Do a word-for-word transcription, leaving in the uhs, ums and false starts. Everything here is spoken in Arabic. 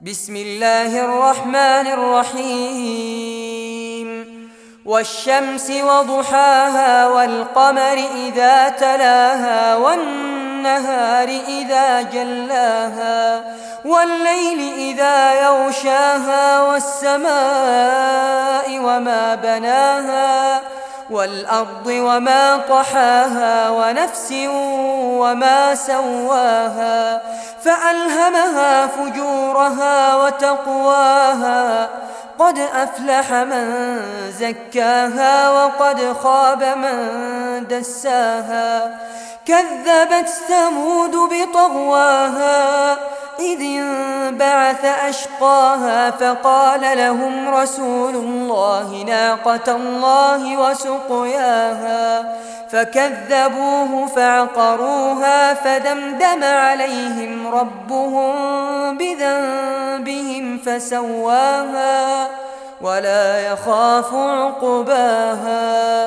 بسم الله الرحمن الرحيم والشمس وضحاها والقمر إذا تلاها والنهار إذا جلاها والليل إذا يغشاها والسماء وما بناها والأرض وما طحاها ونفس وما سواها فألهمها فجورها وتقواها قد أفلح من زكاها وقد خاب من دساها كذبت ثمود بطغواها إذ انبعث أشقاها فقال لهم رسول الله ناقة الله وسقياها فكذبوه فعقروها فدمدم عليهم ربهم بذنبهم فسواها ولا يخاف عقباها.